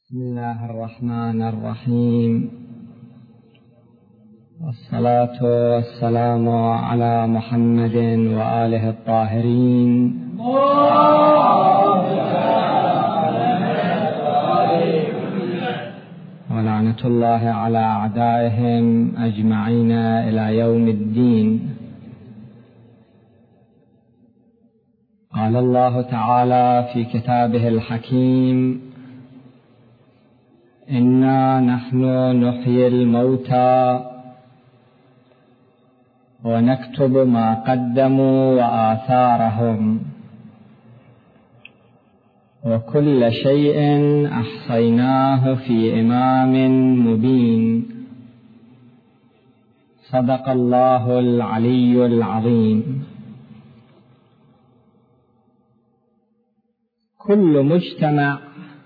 بسم الله الرحمن الرحيم، والصلاة والسلام على محمد وآله الطاهرين، ولعنة الله على أعدائهم أجمعين إلى يوم الدين. قال الله تعالى في كتابه الحكيم: إنا نحن نحيي الموتى ونكتب ما قدموا وآثارهم وكل شيء أحصيناه في إمام مبين. صدق الله العلي العظيم. كل مجتمع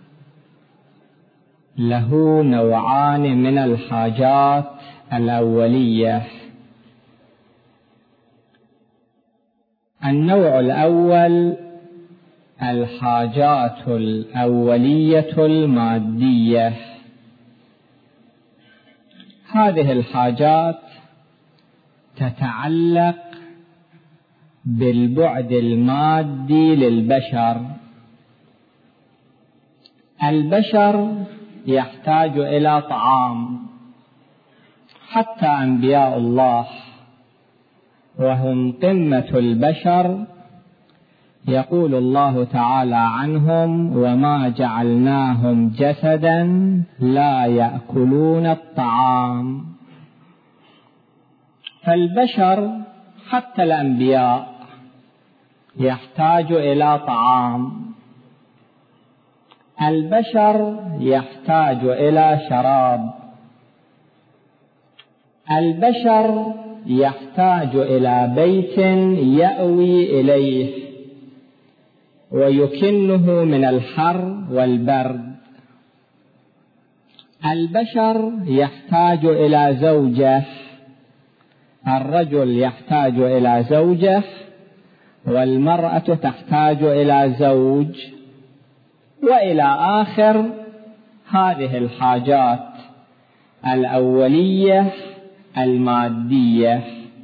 له نوعان من الحاجات الأولية. النوع الأول الحاجات الأولية المادية. هذه الحاجات تتعلق بالبعد المادي للبشر. البشر يحتاج إلى طعام، حتى أنبياء الله وهم قمة البشر يقول الله تعالى عنهم: وما جعلناهم جسدا لا يأكلون الطعام. فالبشر حتى الأنبياء يحتاج إلى طعام. البشر يحتاج إلى شراب. البشر يحتاج إلى بيت يأوي إليه ويكنه من الحر والبرد. البشر يحتاج إلى زوجة. الرجل يحتاج إلى زوجة، والمرأة تحتاج إلى زوج، وإلى آخر هذه الحاجات الأولية المادية.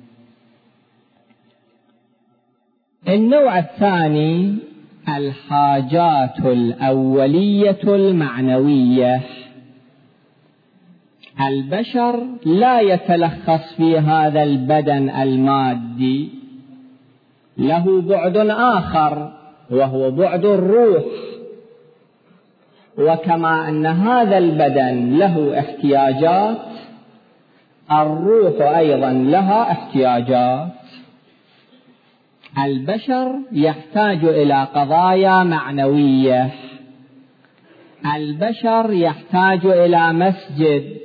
النوع الثاني الحاجات الأولية المعنوية. البشر لا يتلخص في هذا البدن المادي، له بعد آخر وهو بعد الروح. وكما أن هذا البدن له احتياجات، الروح أيضا لها احتياجات. البشر يحتاج إلى قضايا معنوية. البشر يحتاج إلى مسجد.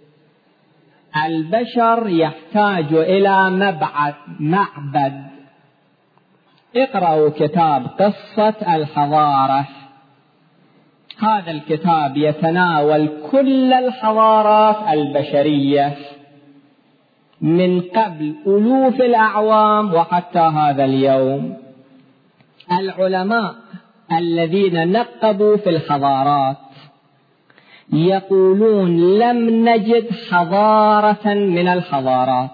البشر يحتاج إلى معبد. اقرأوا كتاب قصة الحضارة. هذا الكتاب يتناول كل الحضارات البشرية من قبل ألوف الأعوام وحتى هذا اليوم. العلماء الذين نقبوا في الحضارات يقولون لم نجد حضارة من الحضارات،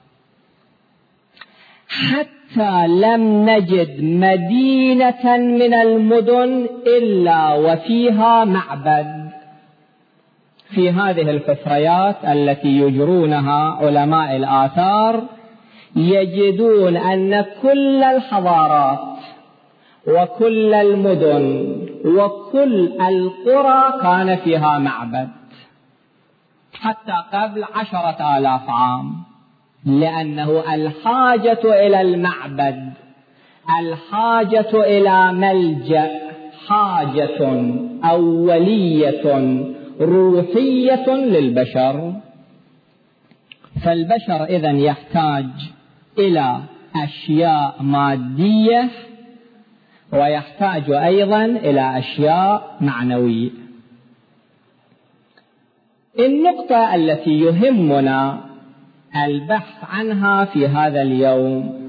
حتى لم نجد مدينة من المدن إلا وفيها معبد. في هذه الحفريات التي يجرونها علماء الآثار يجدون أن كل الحضارات وكل المدن وكل القرى كان فيها معبد، حتى قبل 10,000 عام. لأنه الحاجة إلى المعبد، الحاجة إلى ملجأ، حاجة أولية روحية للبشر. فالبشر إذن يحتاج إلى أشياء مادية، ويحتاج أيضا إلى أشياء معنوية. النقطة التي يهمنا البحث عنها في هذا اليوم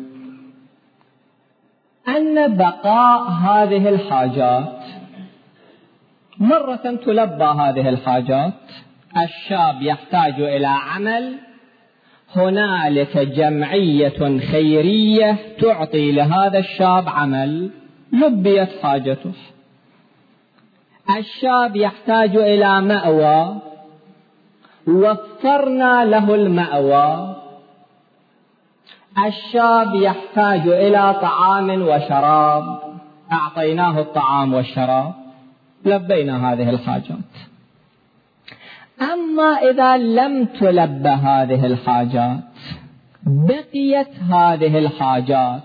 أن بقاء هذه الحاجات مرة تلبى هذه الحاجات، الشاب يحتاج إلى عمل، هنالك جمعية خيرية تعطي لهذا الشاب عمل، لبيت حاجته. الشاب يحتاج إلى مأوى، وفرنا له المأوى. الشاب يحتاج إلى طعام وشراب، أعطيناه الطعام والشراب، لبينا هذه الحاجات. أما إذا لم تلبى هذه الحاجات، بقيت هذه الحاجات،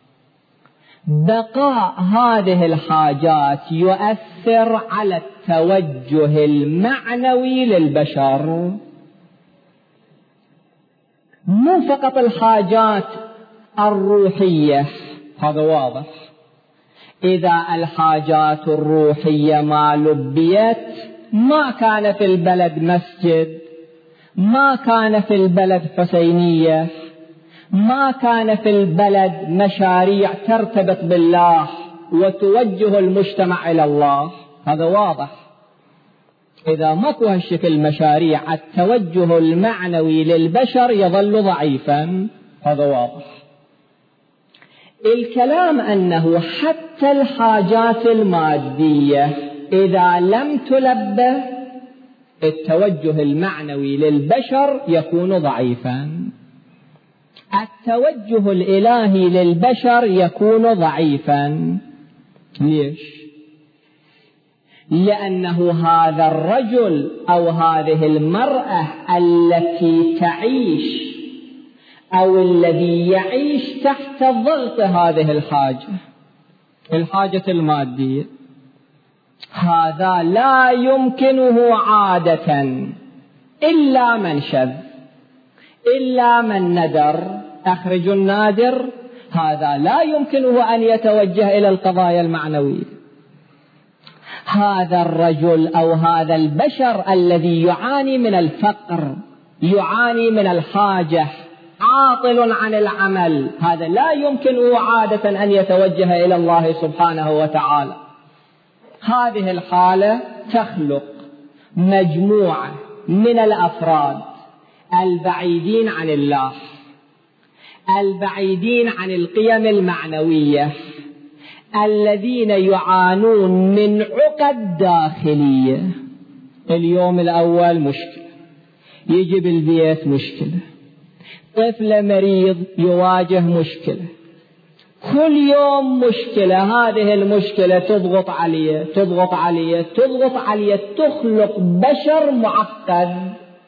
بقاء هذه الحاجات يؤثر على التوجه المعنوي للبشر. مو فقط الحاجات الروحية، هذا واضح. إذا الحاجات الروحية ما لبيت، ما كان في البلد مسجد، ما كان في البلد حسينية، ما كان في البلد مشاريع ترتبط بالله وتوجه المجتمع إلى الله، هذا واضح. إذا ماكو هالشكل مشاريع، التوجه المعنوي للبشر يظل ضعيفا، هذا واضح. الكلام أنه حتى الحاجات المادية إذا لم تلبى، التوجه المعنوي للبشر يكون ضعيفا، التوجه الإلهي للبشر يكون ضعيفا. ليش؟ لأنه هذا الرجل أو هذه المرأة التي تعيش أو الذي يعيش تحت ضغط هذه الحاجة المادية، هذا لا يمكنه عادة إلا من شذ، إلا من ندر. أخرج النادر، هذا لا يمكنه أن يتوجه إلى القضايا المعنوية. هذا الرجل أو هذا البشر الذي يعاني من الفقر، يعاني من الحاجة، عاطل عن العمل، هذا لا يمكنه عادة أن يتوجه إلى الله سبحانه وتعالى. هذه الحالة تخلق مجموعة من الأفراد البعيدين عن الله، البعيدين عن القيم المعنوية، الذين يعانون من عقد داخلية. اليوم الأول مشكلة، يجي بالبيت مشكلة، طفل مريض يواجه مشكلة، كل يوم مشكلة. هذه المشكلة تضغط عليه تضغط عليه تضغط عليه، تخلق بشر معقد.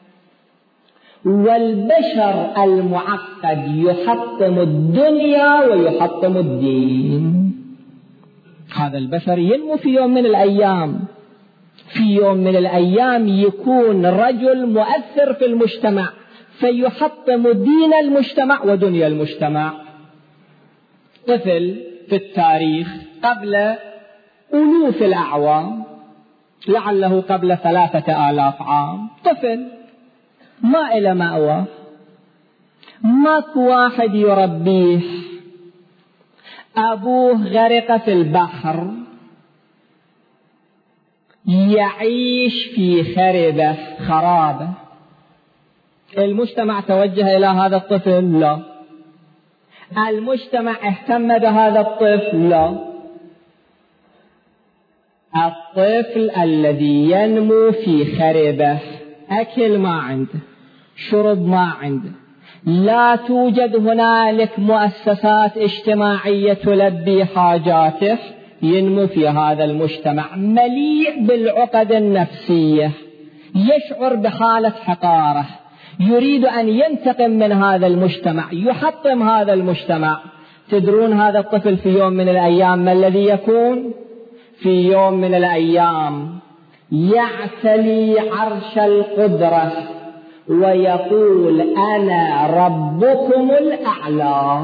والبشر المعقد يحطم الدنيا ويحطم الدين. هذا البشر ينمو في يوم من الأيام، في يوم من الأيام يكون رجل مؤثر في المجتمع، فيحطم دين المجتمع ودنيا المجتمع. طفل في التاريخ قبل ألوف الأعوام، لعله قبل 3000 عام، طفل ما إلى مأوى، ماكو واحد يربيه، أبوه غرق في البحر، يعيش في خرابة. المجتمع توجه إلى هذا الطفل؟ لا. المجتمع اهتم بهذا الطفل؟ لا. الطفل الذي ينمو في خربة، أكل ما عنده، شرب ما عنده، لا توجد هنالك مؤسسات اجتماعية تلبي حاجاته، ينمو في هذا المجتمع مليء بالعقد النفسية، يشعر بحالة حقارة، يريد أن ينتقم من هذا المجتمع، يحطم هذا المجتمع. تدرون هذا الطفل في يوم من الأيام ما الذي يكون؟ في يوم من الأيام يعتلي عرش القدرة ويقول أنا ربكم الأعلى.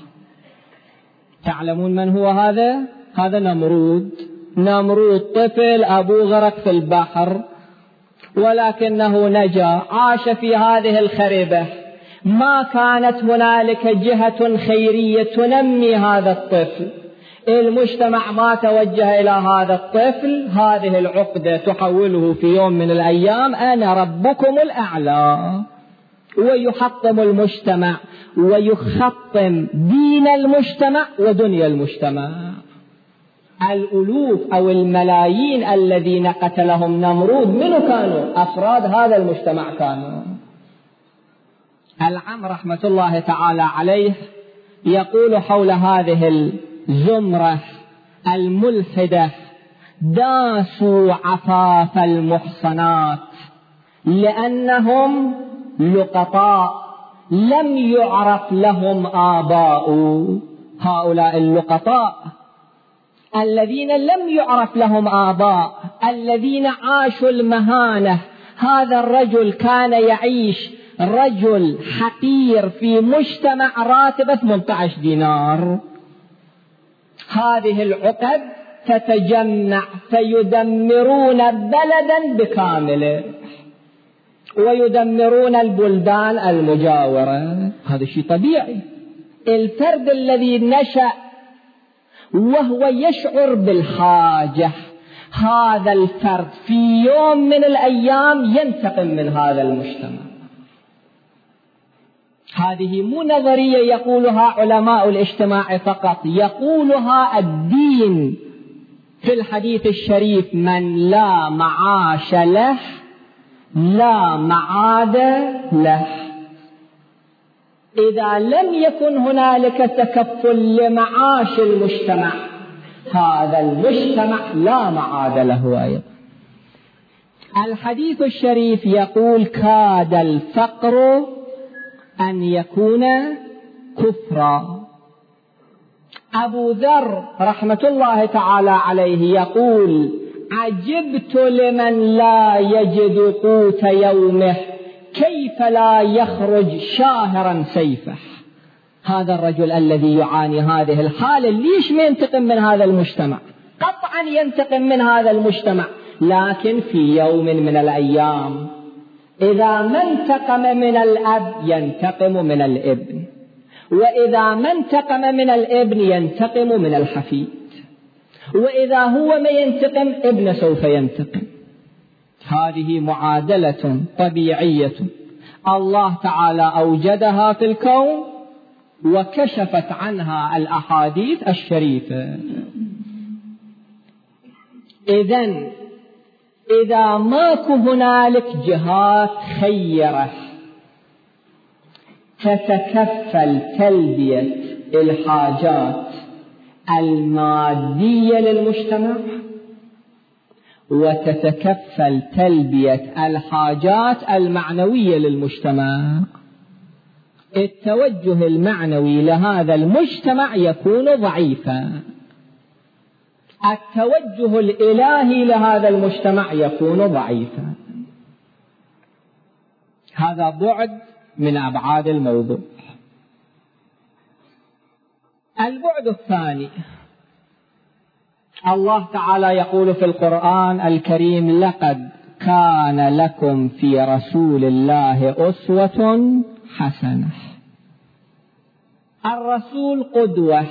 تعلمون من هو هذا؟ هذا نمرود، طفل أبوه غرق في البحر، ولكنه نجا، عاش في هذه الخربة. ما كانت هنالك جهة خيرية تنمي هذا الطفل، المجتمع ما توجه إلى هذا الطفل، هذه العقدة تحوله في يوم من الأيام أنا ربكم الأعلى، ويحطم المجتمع ويخطم دين المجتمع ودنيا المجتمع. الألوف أو الملايين الذين قتلهم نمرود منو كانوا؟ أفراد هذا المجتمع كانوا. العم رحمة الله تعالى عليه يقول حول هذه الزمرة الملحدة: داسوا عفاف المحصنات لأنهم لقطاء لم يعرف لهم آباء. هؤلاء اللقطاء الذين لم يعرف لهم آباء، الذين عاشوا المهانة. هذا الرجل كان يعيش رجل حقير في مجتمع راتبه 18 دينار. هذه العقد تتجمع فيدمرون بلدا بكامله ويدمرون البلدان المجاورة. هذا شيء طبيعي. الفرد الذي نشأ وهو يشعر بالحاجة، هذا الفرد في يوم من الأيام ينتقم من هذا المجتمع. هذه مو نظرية يقولها علماء الاجتماع فقط، يقولها الدين في الحديث الشريف: من لا معاش له لا معاد له. إذا لم يكن هنالك تكفل لمعاش المجتمع، هذا المجتمع لا معاد له أيضا. الحديث الشريف يقول: كاد الفقر أن يكون كفرا. أبو ذر رحمة الله تعالى عليه يقول: عجبت لمن لا يجد قوت يومه كيف لا يخرج شاهرا سيفه. هذا الرجل الذي يعاني هذه الحالة ليش ما ينتقم من هذا المجتمع؟ قطعا ينتقم من هذا المجتمع، لكن في يوم من الأيام إذا ما انتقم من الأب ينتقم من الابن، وإذا ما انتقم من الابن ينتقم من الحفيد، وإذا هو ما ينتقم ابن سوف ينتقم. هذه معادلة طبيعية الله تعالى أوجدها في الكون وكشفت عنها الأحاديث الشريفة. إذا ماكو هنالك جهات خيرة تتكفل تلبية الحاجات المادية للمجتمع وتتكفل تلبية الحاجات المعنوية للمجتمع، التوجه المعنوي لهذا المجتمع يكون ضعيفا، التوجه الإلهي لهذا المجتمع يكون ضعيفا. هذا بعد من أبعاد الموضوع. البعد الثاني، الله تعالى يقول في القرآن الكريم: لقد كان لكم في رسول الله أسوة حسنة. الرسول قدوة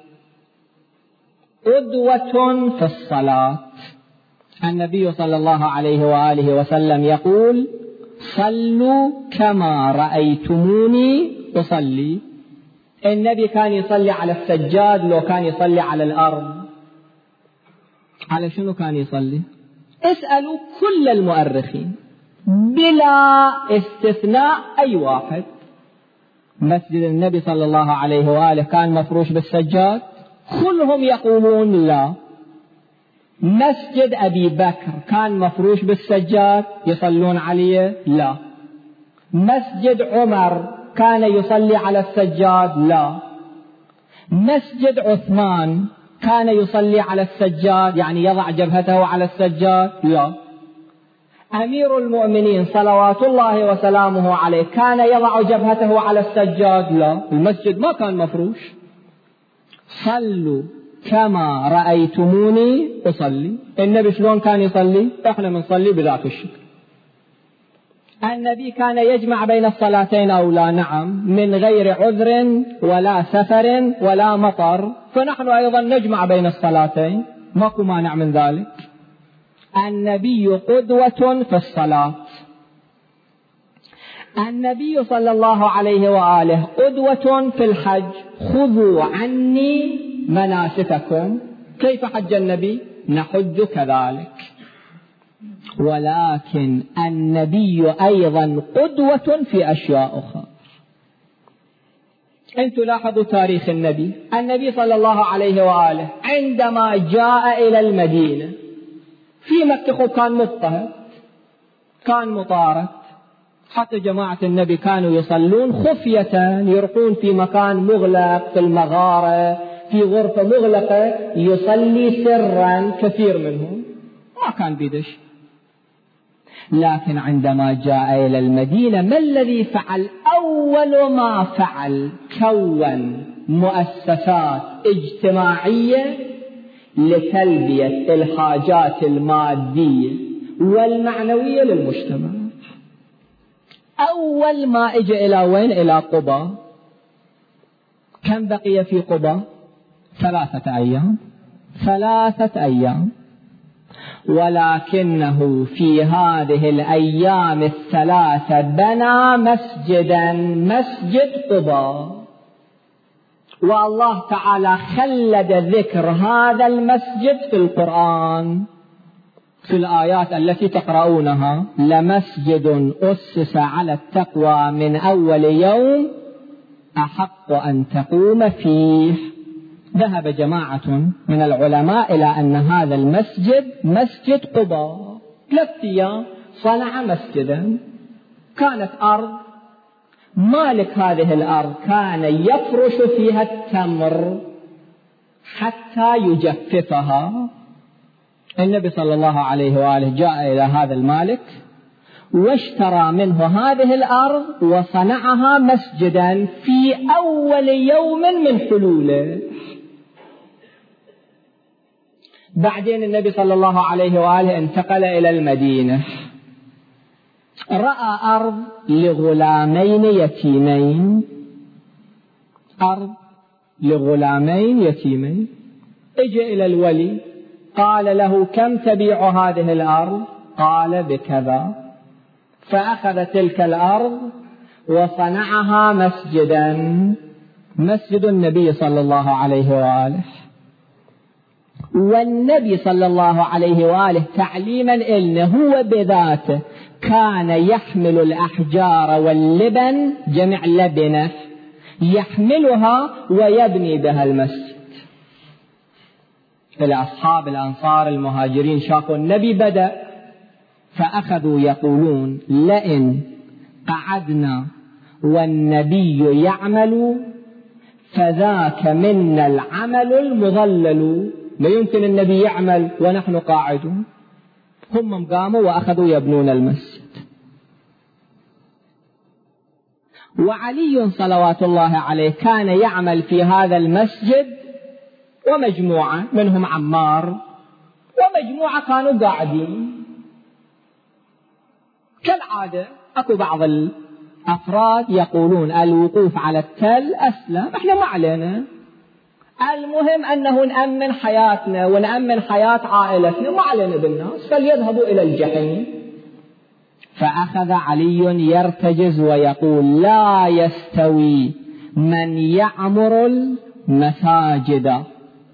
في الصلاة. النبي صلى الله عليه وآله وسلم يقول: صلوا كما رأيتموني أصلي. النبي كان يصلي على السجاد، لو كان يصلي على الأرض على شنو كان يصلي؟ اسألوا كل المؤرخين بلا استثناء أي واحد. مسجد النبي صلى الله عليه وآله كان مفروش بالسجاد؟ كلهم يقولون لا. مسجد أبي بكر كان مفروش بالسجاد يصلون عليه؟ لا. مسجد عمر كان يصلي على السجاد؟ لا. مسجد عثمان كان يصلي على السجاد يعني يضع جبهته على السجاد؟ لا. أمير المؤمنين صلوات الله وسلامه عليه كان يضع جبهته على السجاد؟ لا. المسجد ما كان مفروش. صلوا كما رأيتموني أصلي. النبي شلون كان يصلي؟ احنا بنصلي بذات الشكل. النبي كان يجمع بين الصلاتين أو لا؟ نعم، من غير عذر ولا سفر ولا مطر، فنحن أيضا نجمع بين الصلاتين، ماكو مانع من ذلك. النبي قدوة في الصلاة. النبي صلى الله عليه وآله قدوة في الحج. خذوا عني مناسككم. كيف حج النبي؟ نحج كذلك. ولكن النبي أيضا قدوة في أشياء أخرى. أنتم لاحظوا تاريخ النبي صلى الله عليه وآله عندما جاء إلى المدينة، في مكة كان مضطهد، كان مطارد، حتى جماعة النبي كانوا يصلون خفية، يرقون في مكان مغلق، في المغارة، في غرفة مغلقة، يصلي سرا كثير منهم، ما كان بيدش. لكن عندما جاء إلى المدينة ما الذي فعل؟ أول ما فعل كون مؤسسات اجتماعية لتلبية الحاجات المادية والمعنوية للمجتمع. أول ما إجى إلى وين؟ إلى قباء. كم بقي في قباء؟ 3 أيام. 3 أيام. ولكنه في هذه الأيام 3 بنى مسجدا، مسجد قباء. والله تعالى خلد ذكر هذا المسجد في القرآن، في الآيات التي تقرؤونها: لمسجد أسس على التقوى من أول يوم أحق أن تقوم فيه. ذهب جماعة من العلماء إلى أن هذا المسجد مسجد قباء. 3 أيام صنع مسجدا. كانت أرض، مالك هذه الأرض كان يفرش فيها التمر حتى يجففها. النبي صلى الله عليه وآله جاء إلى هذا المالك واشترى منه هذه الأرض وصنعها مسجدا في أول يوم من حلوله. بعدين النبي صلى الله عليه وآله انتقل إلى المدينة، رأى أرض لغلامين يتيمين، أرض لغلامين يتيمين. اجى إلى الولي قال له: كم تبيع هذه الأرض؟ قال: بكذا. فأخذ تلك الأرض وصنعها مسجدا، مسجد النبي صلى الله عليه وآله. والنبي صلى الله عليه وآله تعليما إلنا هو بذاته كان يحمل الأحجار واللبن، جمع لبنة، يحملها ويبني بها المسجد. الأصحاب الأنصار المهاجرين شافوا النبي بدأ، فأخذوا يقولون: لئن قعدنا والنبي يعمل فذاك منا العمل المضلل. لا يمكن النبي يعمل ونحن قاعدون. هم قاموا وأخذوا يبنون المسجد. وعلي صلوات الله عليه كان يعمل في هذا المسجد، ومجموعة منهم عمار، ومجموعة كانوا قاعدين كالعادة. أكو بعض الأفراد يقولون الوقوف على التل أسلم، احنا ما علينا، المهم أنه نأمن حياتنا ونأمن حياة عائلتنا، ما علينا بالناس، فليذهبوا إلى الجحيم. فأخذ علي يرتجز ويقول: لا يستوي من يعمر المساجد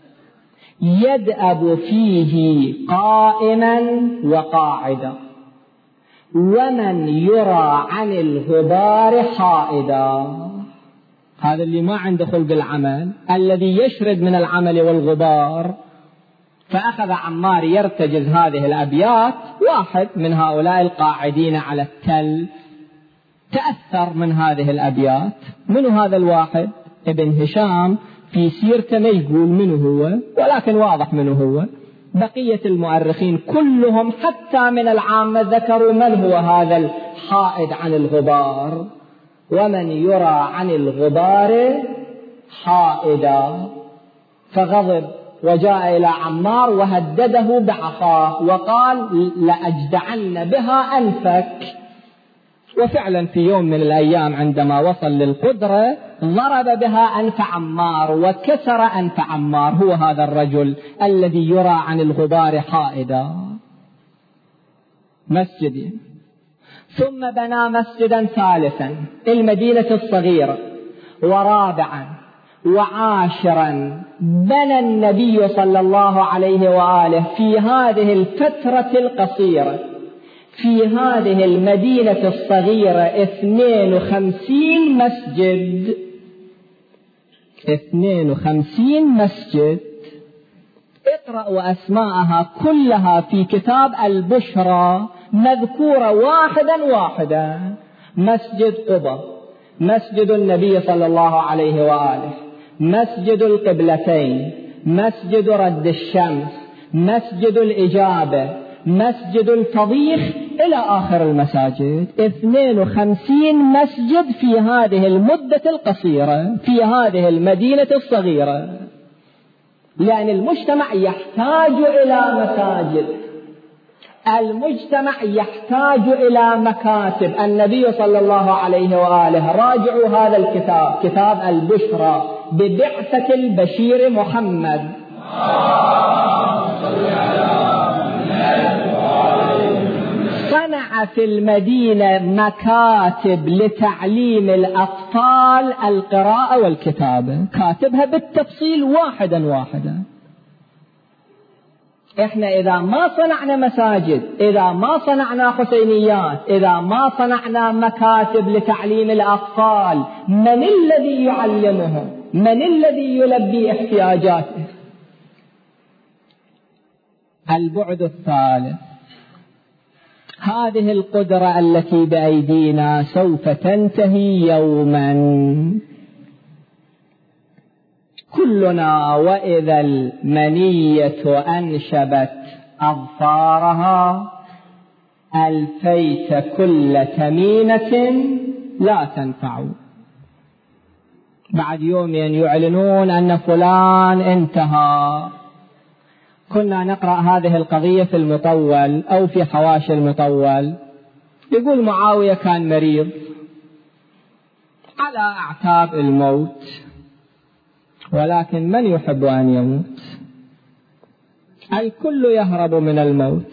يدأب فيه قائما وقاعدا، ومن يرى عن الغبار حائدا. هذا اللي ما عنده خلق العمل، الذي يشرد من العمل والغبار. فأخذ عمار يرتجز هذه الأبيات. واحد من هؤلاء القاعدين على التل تأثر من هذه الأبيات. من هذا الواحد؟ ابن هشام في سيرته ما يقول منه هو، ولكن واضح منه هو. بقية المؤرخين كلهم حتى من العامة ذكروا من هو هذا الحائد عن الغبار: ومن يرى عن الغبار حائدا. فغضب وجاء إلى عمار وهدده بعصاه وقال: لأجدعن بها أنفك. وفعلا في يوم من الأيام عندما وصل للقدرة ضرب بها أنف عمار وكسر أنف عمار. هو هذا الرجل الذي يرى عن الغبار حائدا. مسجد، ثم بنى مسجدا ثالثا المدينة الصغيرة، ورابعا وعاشرا بنى النبي صلى الله عليه وآله في هذه الفترة القصيرة في هذه المدينة الصغيرة 52 مسجد. 52 مسجد. اقرأوا أسماءها كلها في كتاب البشرى مذكورة واحدا. مسجد قباء، مسجد النبي صلى الله عليه وآله، مسجد القبلتين، مسجد رد الشمس، مسجد الإجابة، مسجد الفضيخ، إلى آخر المساجد. 52 مسجد في هذه المدة القصيرة في هذه المدينة الصغيرة. لأن المجتمع يحتاج إلى مساجد، المجتمع يحتاج إلى مكاتب. النبي صلى الله عليه وآله، راجعوا هذا الكتاب، كتاب البشرى ببعثة البشير محمد، صنع في المدينة مكاتب لتعليم الأطفال القراءة والكتابة، كاتبها بالتفصيل واحدا. احنا اذا ما صنعنا مساجد، اذا ما صنعنا حسينيات، اذا ما صنعنا مكاتب لتعليم الأطفال، من الذي يعلمهم؟ من الذي يلبي احتياجاته؟ البعد الثالث، هذه القدرة التي بأيدينا سوف تنتهي يوما. كلنا وإذا المنية أنشبت أظفارها ألفيت كل تميمة لا تنفع. بعد يومين يعلنون أن فلان انتهى. كنا نقرأ هذه القضية في المطول أو في حواشي المطول، يقول معاوية كان مريض على أعتاب الموت، ولكن من يحب أن يموت؟ الكل يهرب من الموت.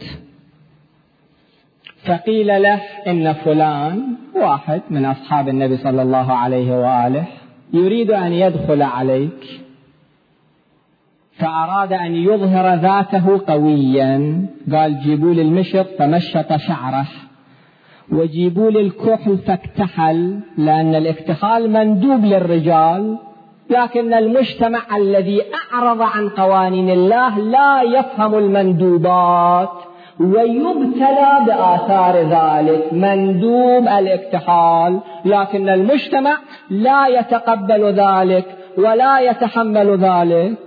فقيل له إن فلان واحد من أصحاب النبي صلى الله عليه وآله يريد أن يدخل عليك، فأراد أن يظهر ذاته قويا. قال جيبوا لي المشط فمشط شعره، وجيبوا لي الكحل فاكتحل، لأن الاكتحال مندوب للرجال، لكن المجتمع الذي أعرض عن قوانين الله لا يفهم المندوبات ويبتلى بآثار ذلك. مندوب الاكتحال، لكن المجتمع لا يتقبل ذلك ولا يتحمل ذلك،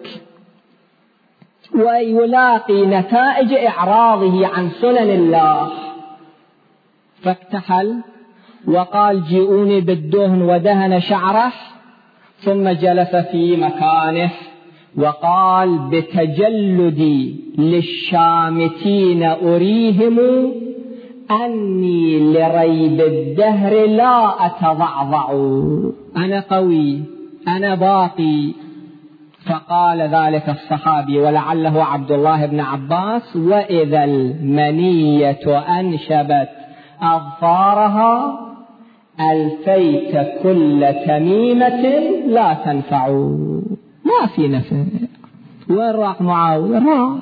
ويلاقي نتائج إعراضه عن سنن الله. فاكتحل وقال جيئوني بالدهن، ودهن شعره، ثم جلس في مكانه وقال بتجلدي للشامتين أريهم أني لريب الدهر لا أتضعضع، أنا قوي، أنا باقي. فقال ذلك الصحابي ولعله عبد الله بن عباس: وإذا المنية أنشبت أظفارها ألفيت كل تميمة لا تنفع. ما في نفع. وين راح معاوية؟ راح.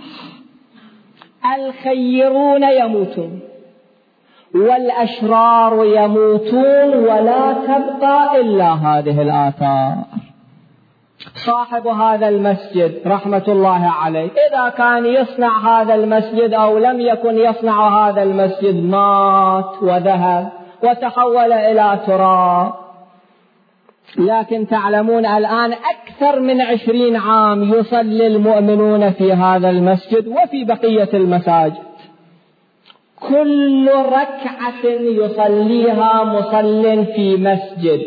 الخيرون يموتون والأشرار يموتون، ولا تبقى إلا هذه الآثار. صاحب هذا المسجد رحمة الله عليه إذا كان يصنع هذا المسجد أو لم يكن يصنع هذا المسجد مات وذهب وتحول إلى تراب. لكن تعلمون الآن أكثر من 20 عام يصلي المؤمنون في هذا المسجد وفي بقية المساجد. كل ركعة يصليها مصل في مسجد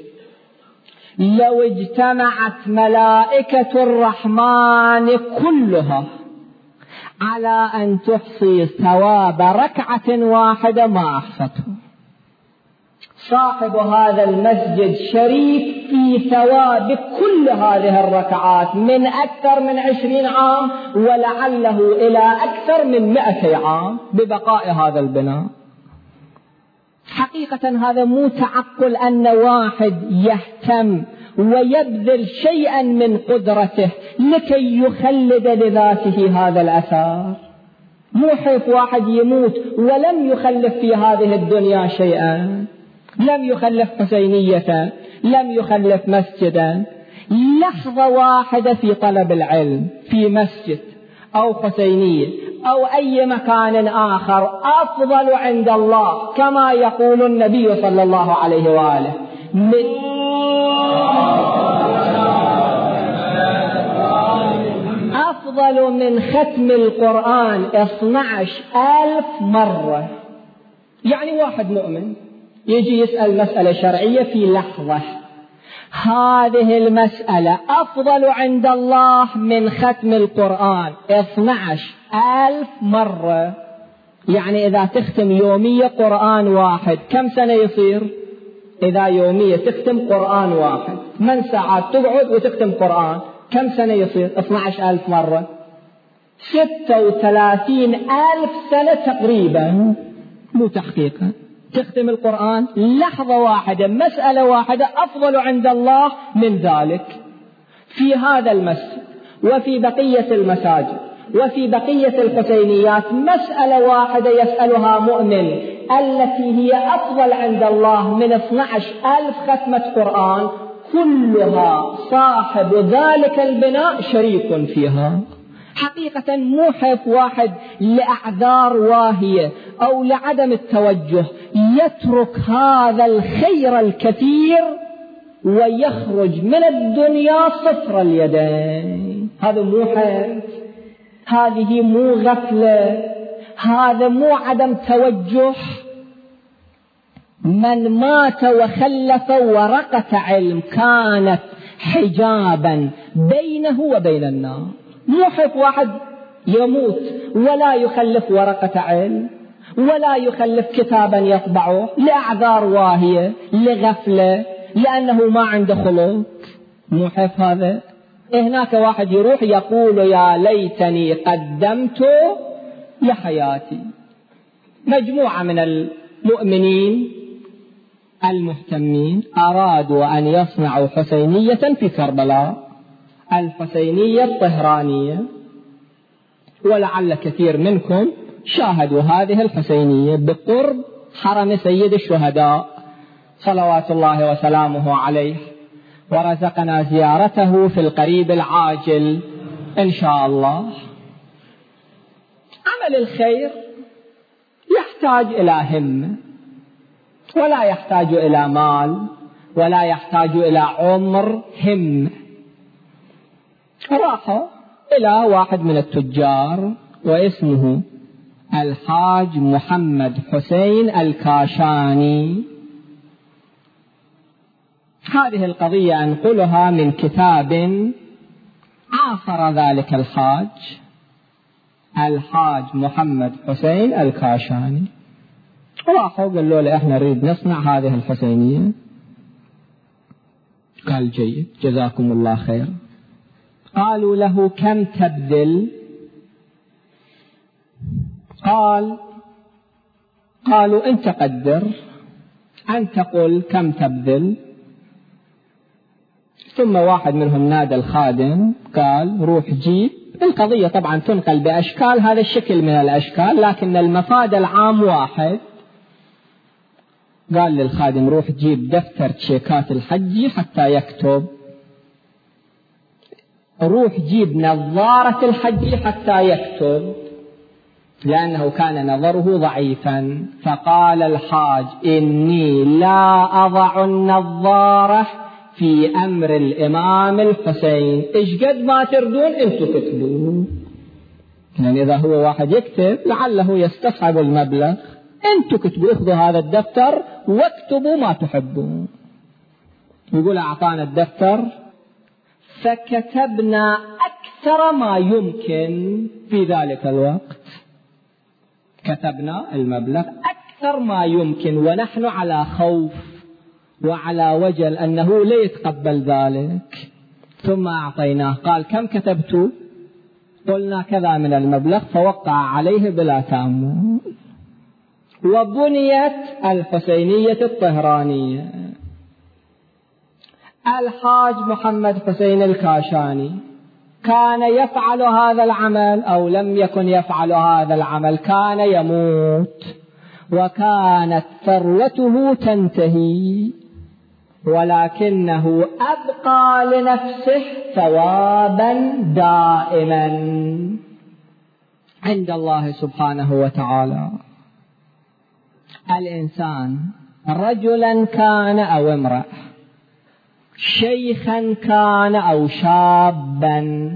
لو اجتمعت ملائكة الرحمن كلها على أن تحصي ثواب ركعة واحدة ما أحصته. صاحب هذا المسجد شريك في ثواب كل هذه الركعات من أكثر من 20 عام، ولعله إلى أكثر من 200 عام ببقاء هذا البناء. حقيقة هذا مو تعقل أن واحد يهتم ويبذل شيئا من قدرته لكي يخلد لذاته هذا الأثار. مو حيث واحد يموت ولم يخلف في هذه الدنيا شيئا، لم يخلف حسينية، لم يخلف مسجدا، لحظة واحدة في طلب العلم في مسجد أو حسينية أو أي مكان آخر أفضل عند الله، كما يقول النبي صلى الله عليه وآله أفضل من ختم القرآن 12,000 مرة. يعني واحد مؤمن يجي يسأل مسألة شرعية في لحظة، هذه المسألة أفضل عند الله من ختم القرآن 12,000 مرة. يعني إذا تختم يومية قرآن واحد كم سنة يصير؟ إذا يومية تختم قرآن واحد 8 ساعات تقعد وتختم قرآن كم سنة يصير؟ 12,000 مرة 36,000 سنة تقريبا، مو تحقيقا. تختم القرآن لحظة واحدة، مسألة واحدة أفضل عند الله من ذلك. في هذا المسجد وفي بقية المساجد وفي بقية الحسينيات مسألة واحدة يسألها مؤمن التي هي أفضل عند الله من 12,000 ختمة قرآن، كلها صاحب ذلك البناء شريك فيها. حقيقة مو حيث واحد لأعذار واهية أو لعدم التوجه يترك هذا الخير الكثير ويخرج من الدنيا صفر اليدين. هذا مو حيث، هذه مو غفلة، هذا مو عدم توجه. من مات وخلف ورقة علم كانت حجابا بينه وبين النار. مو حيث واحد يموت ولا يخلف ورقة علم ولا يخلف كتابا يطبعه لأعذار واهية، لغفلة، لأنه ما عنده خلق. مو حيث هذا. هناك واحد يروح يقول يا ليتني قدمت لحياتي. مجموعة من المؤمنين المهتمين أرادوا أن يصنعوا حسينية في كربلاء، الحسينية الطهرانية، ولعل كثير منكم شاهدوا هذه الحسينية بقرب حرم سيد الشهداء صلوات الله وسلامه عليه، ورزقنا زيارته في القريب العاجل إن شاء الله. عمل الخير يحتاج إلى همة، ولا يحتاج إلى مال، ولا يحتاج إلى عمر. همة. راح إلى واحد من التجار واسمه الحاج محمد حسين الكاشاني. هذه القضية أنقلها من كتاب عاصر ذلك الحاج محمد حسين الكاشاني. راحوا قالوا له احنا نريد نصنع هذه الحسينية. قال جيد، جزاكم الله خير. قالوا له كم تبذل؟ قالوا انت قدر، انت قل كم تبذل. ثم واحد منهم نادى الخادم قال روح جيب. القضية طبعا تنقل بأشكال، هذا الشكل من الأشكال، لكن المفاد العام واحد. قال للخادم روح جيب دفتر تشيكات الحج حتى يكتب، روح جيب نظارة الحج حتى يكتب، لأنه كان نظره ضعيفا. فقال الحاج إني لا أضع النظارة في أمر الإمام الحسين، إيش قد ما تردون أنتوا تكتبوا. يعني إذا هو واحد يكتب لعله يستصعب المبلغ، أنتوا كتبوا، اخذوا هذا الدفتر واكتبوا ما تحبون. يقول أعطانا الدفتر فكتبنا أكثر ما يمكن في ذلك الوقت، كتبنا المبلغ أكثر ما يمكن ونحن على خوف وعلى وجل أنه لا يتقبل ذلك، ثم أعطيناه. قال: كم كتبت؟ قلنا كذا من المبلغ، فوقع عليه بلا تأمل. وبنيت الحسينية الطهرانية. الحاج محمد حسين الكاشاني كان يفعل هذا العمل أو لم يكن يفعل هذا العمل؟ كان يموت وكانت ثروته تنتهي، ولكنه أبقى لنفسه ثوابا دائما عند الله سبحانه وتعالى. الإنسان رجلا كان أو امرأة، شيخا كان أو شابا،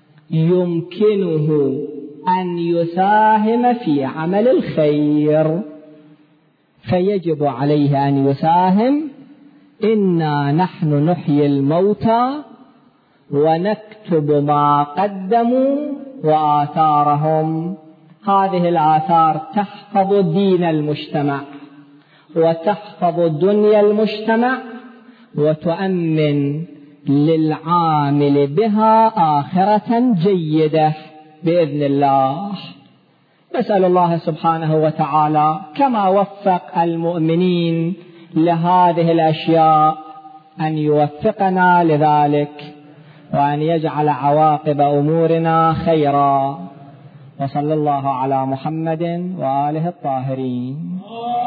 يمكنه أن يساهم في عمل الخير، فيجب عليه أن يساهم. إنا نحن نحيي الموتى ونكتب ما قدموا وآثارهم. هذه الآثار تحفظ دين المجتمع وتحفظ دنيا المجتمع وتؤمن للعامل بها آخرة جيدة بإذن الله. نسأل الله سبحانه وتعالى كما وفق المؤمنين لهذه الأشياء أن يوفقنا لذلك، وأن يجعل عواقب أمورنا خيرا. وصلى الله على محمد وآله الطاهرين.